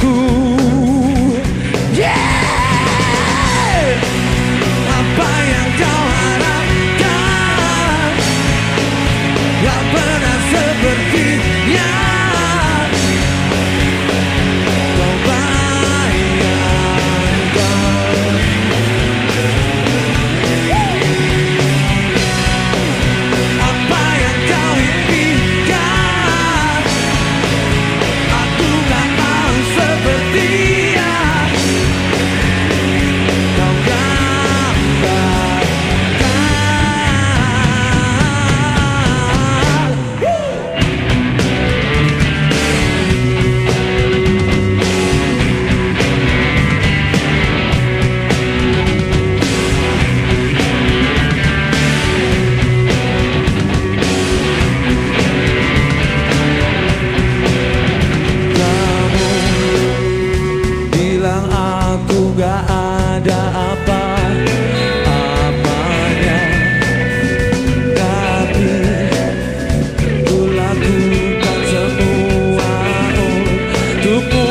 aku. Yeah! Apa yang kau harapkan gak pernah sepertinya kau bayangkan. Apa yang kau impikan aku gak mau sepertinya kau bilang aku gak ada apa-apanya, tapi ku lakukan semua untukmu.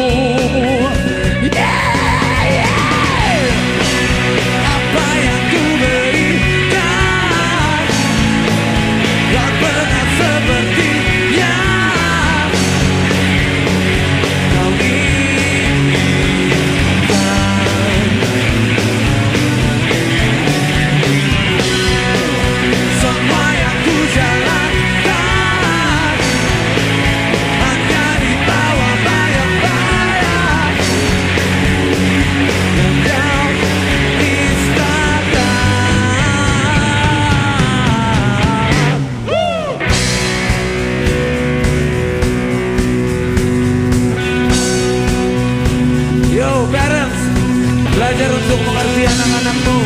Yeah, yeah. Apa yang ku berikan gak pernah sepertinya kau semua yang ku jalankan hanya di bawah bayang-bayang yang kau nistakan. Yo parents, belajar untuk mengerti anak-anakmu.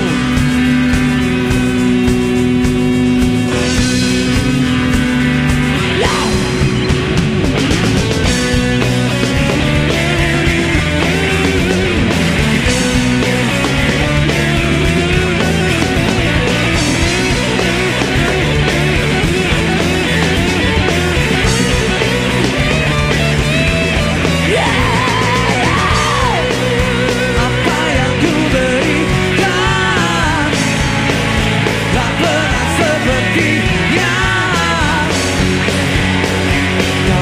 Apa yang ku berikan gak pernah sepertinya kau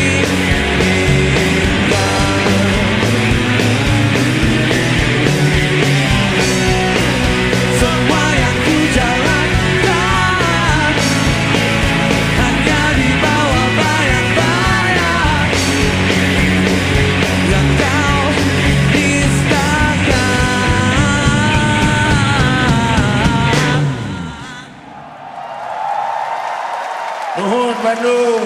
inginkan. Semua yang ku jalankan hanya di bawah bayang-bayang yang kau nistakan. Nuhun Bandung.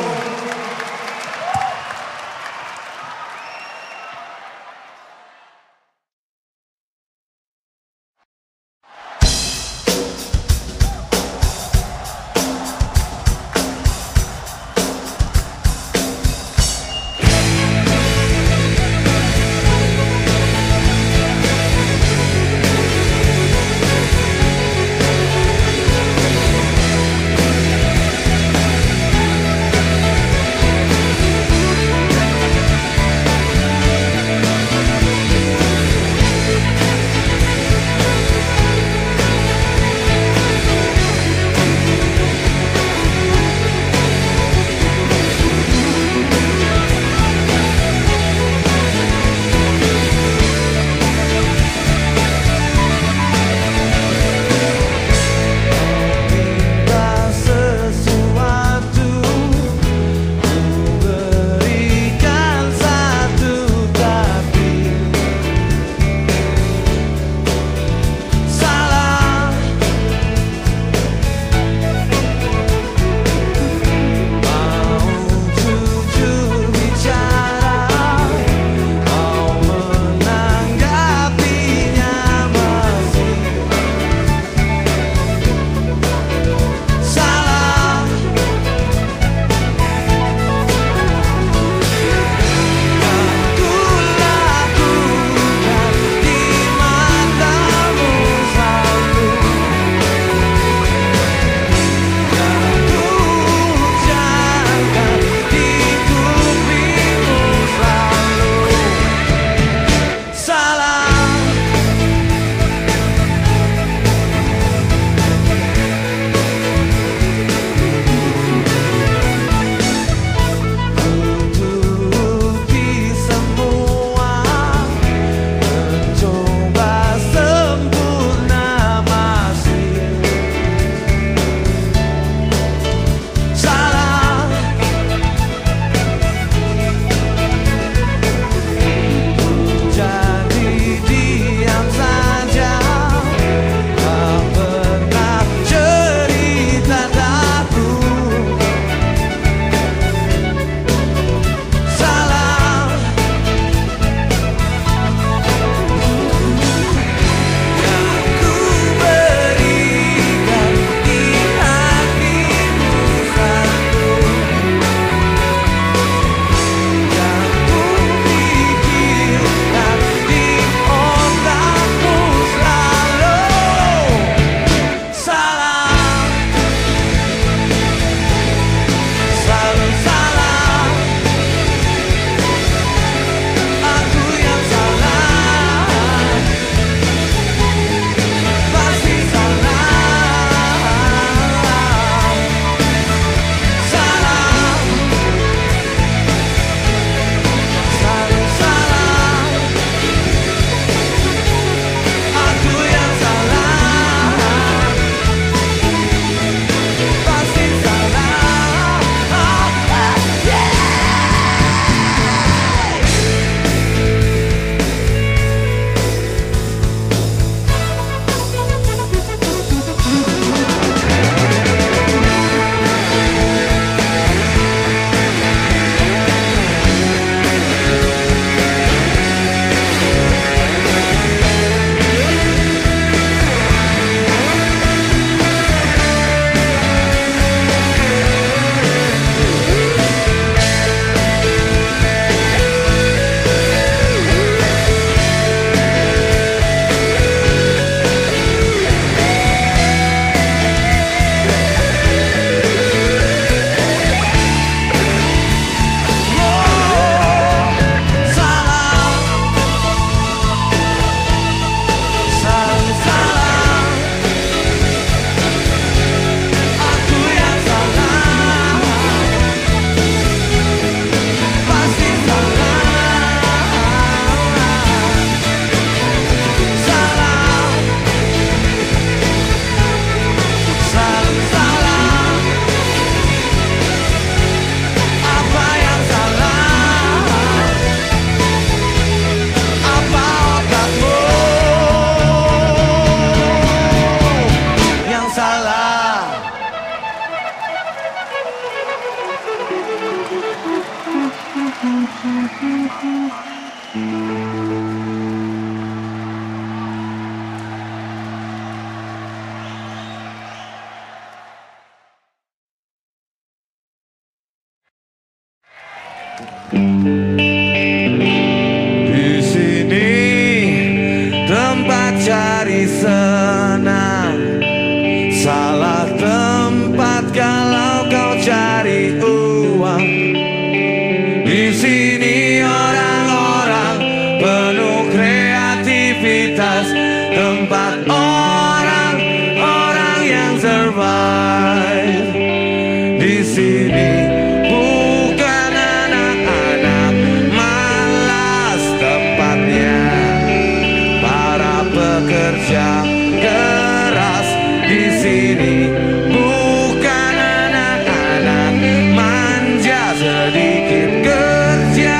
keras, tempat orang-orang yang survive. Di sini bukan anak-anak malas tempatnya, para pekerja keras. Di sini bukan anak-anak manja sedikit kerja.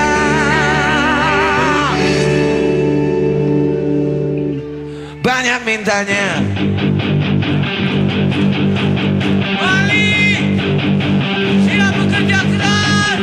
Banyak mintanya. Balik, siap bekerja keras.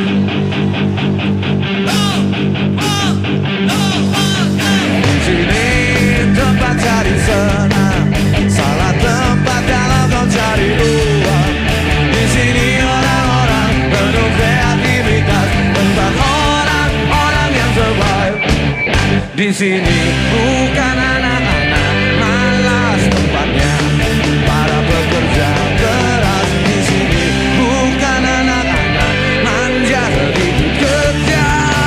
Di sini tempat cari senang, salah tempat kalau kau cari uang. Di sini orang-orang penuh kreativitas, tempat orang-orang yang survive. Di sini bukan anak-anak malas tempatnya, para pekerja keras. Di sini bukan anak-anak manja sedikit kerja.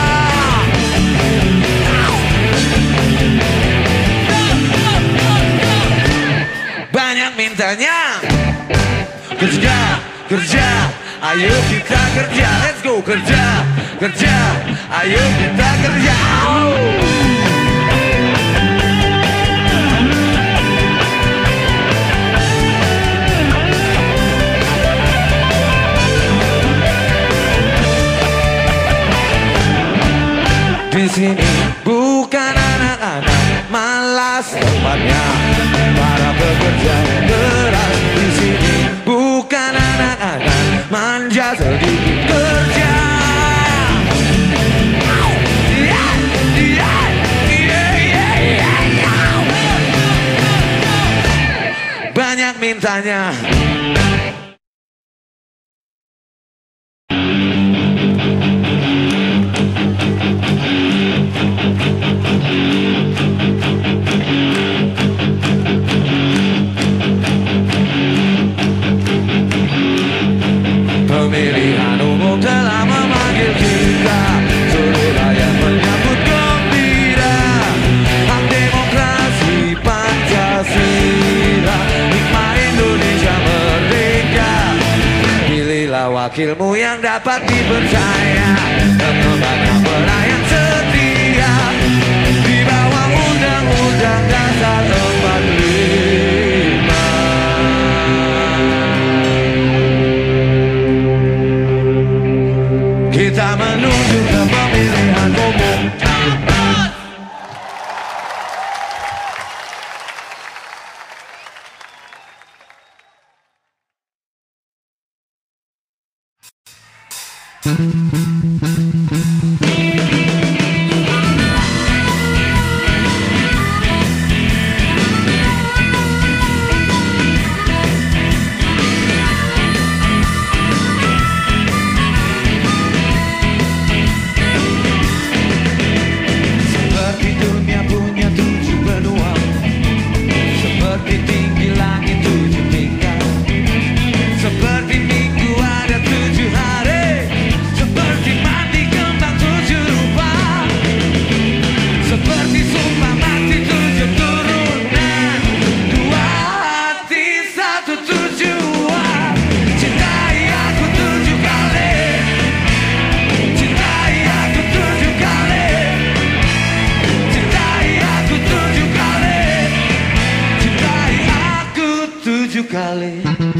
Banyak mintanya. Kerja, kerja, ayo kita kerja. Let's go kerja, kerja, ayo kita kerja. Di sini bukan anak-anak malas tempatnya, para pekerja keras. Di sini bukan anak-anak manja sedikit kerja. Banyak mintanya. Pemilihan umum telah memanggil kita, seluruh rakyat menyambut gembira. Hak demokrasi Pancasila, hikmah Indonesia merdeka. Pilihlah wakilmu yang dapat dipercaya, pengembangan pelayan setia, di bawah Undang-Undang Dasar 45. Kita menuju ke pemilihan umum. Seperti dunia punya 7 benua, seperti tinggi langit 7 tingkat, seperti minggu ada 7 hari, seperti mati kembang 7 rupa, seperti sumpah mati 7 turunan, 2 hati 1 tujuan. Cintai aku 7 kali, cintai aku 7 kali, cintai aku 7 kali, cintai aku 7 kali.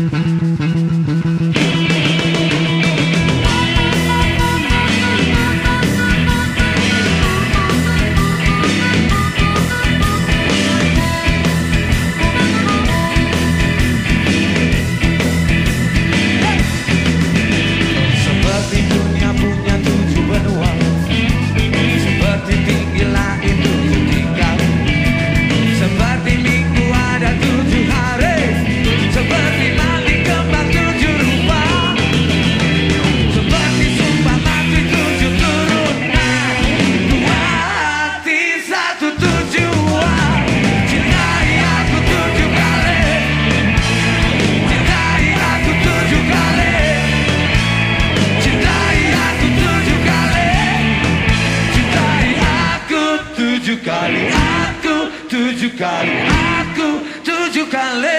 Seperti dunia punya 7 benua, seperti tinggi langit 7 tingkat, seperti minggu ada 7 hari, seperti mati kembang 7 rupa, seperti sumpah mati 7 turunan, 2 hati 1 tujuan. Cintai aku 7 kali, cintai aku 7 kali, cintai aku 7 kali, cintai aku 7 kali, aku 7 kali, aku 7 kali.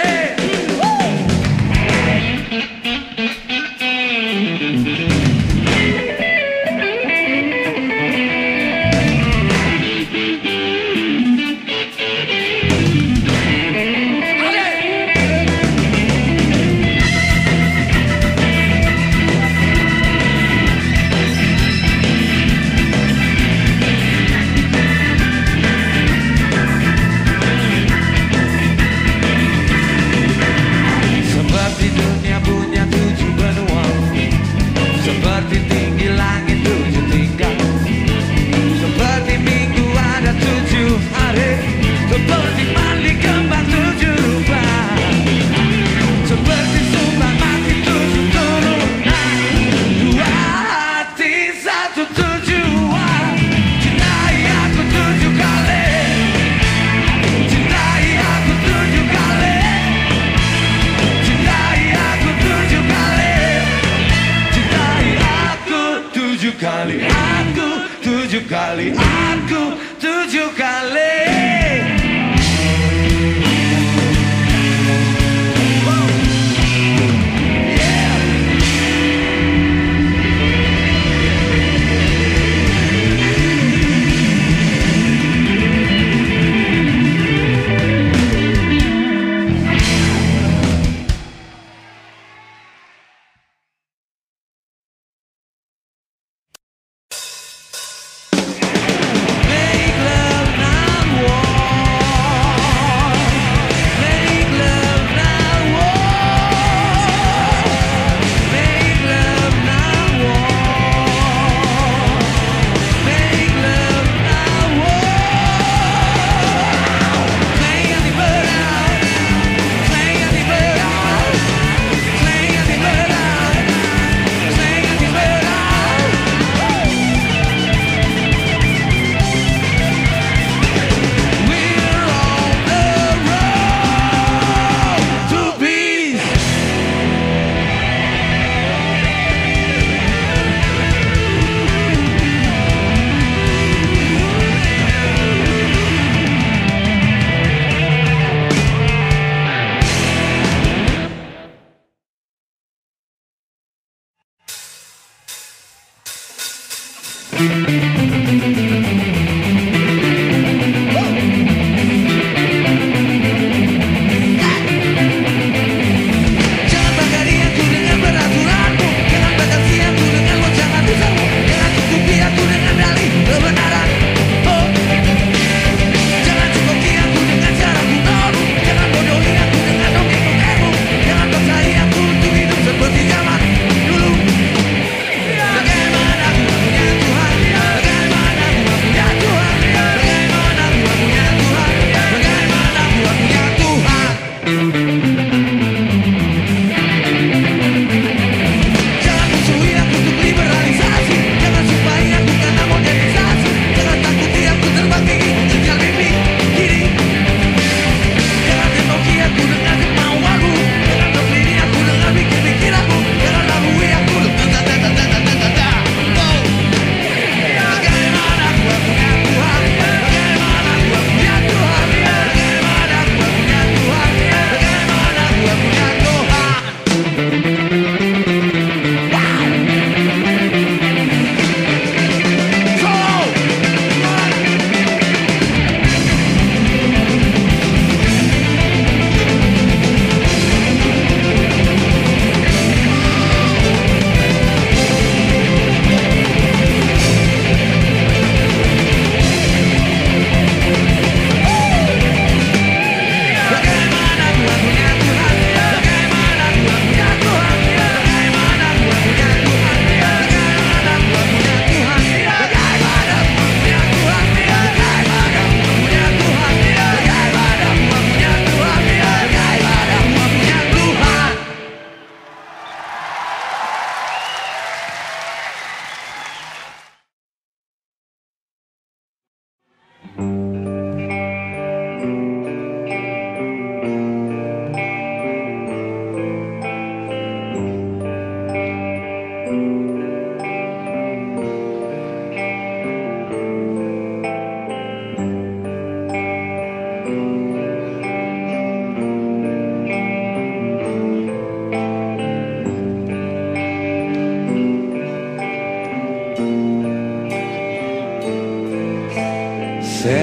Seperti dunia punya 7 benua, seperti tinggi langit 7 tingkat, seperti minggu ada 7 hari, seperti mandi kembang 7 rupa, seperti sumpah mati 7 turunan, 2 hati 1 tujuan. Cintai aku 7 kali, cintai aku 7 kali, cintai aku 7 kali, cintai aku 7 kali, aku 7 kali, aku 7 kali. Make love now.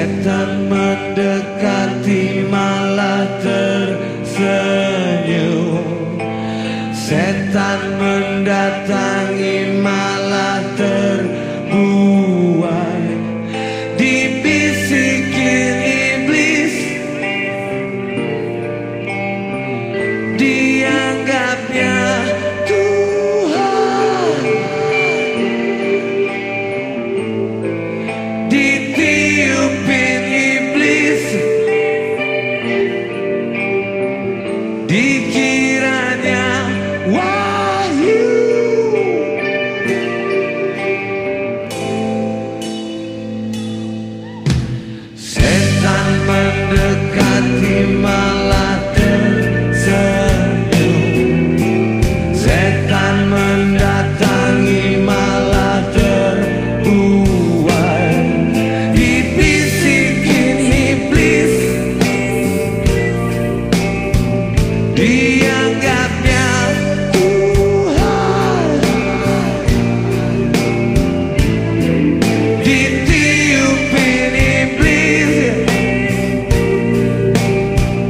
Setan mendekati malah tersenyum. Setan mendatangi malah terbuai. Dibisikin iblis, dianggapnya Tuhan. Ditiupin iblis, dikiranya wahyu. Setan mendekati malah tersenyum. Setan mendatangi malah terbuai. Dibisikin iblis, dianggapnya Tuhan. Ditiupin iblis,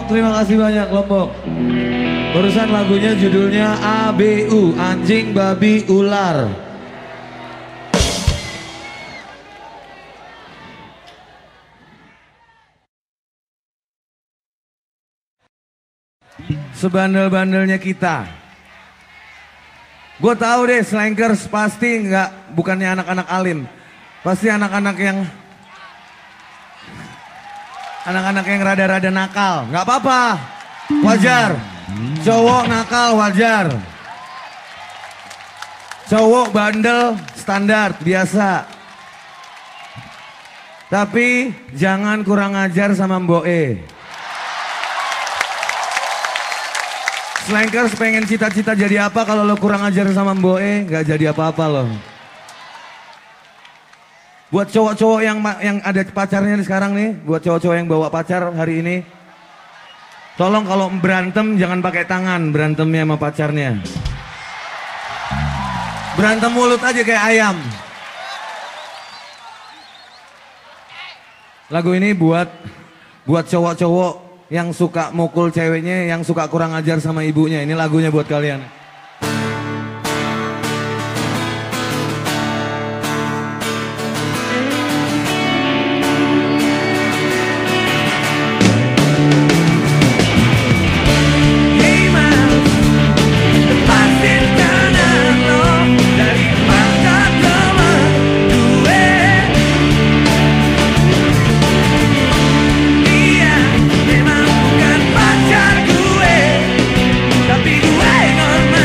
terima kasih banyak Lombok. Barusan lagunya judulnya ABU, Anjing Babi Ular. Sebandel-bandelnya kita. Gue tahu deh, slankers pasti nggak, bukannya anak-anak alim, pasti anak-anak yang rada-rada nakal. Nggak apa-apa, wajar. Cowok nakal wajar. Cowok bandel standar biasa. Tapi jangan kurang ajar sama Mbok E. Slankers pengen cita-cita jadi apa, kalau lo kurang ajar sama Mbok E nggak jadi apa-apa lo. Buat cowok-cowok yang ada pacarnya sekarang nih, buat cowok-cowok yang bawa pacar hari ini, tolong kalau berantem jangan pakai tangan berantemnya sama pacarnya. Berantem mulut aja kayak ayam. Lagu ini buat cowok-cowok yang suka mukul ceweknya, yang suka kurang ajar sama ibunya. Ini lagunya buat kalian. Tapi gue normal.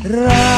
Ra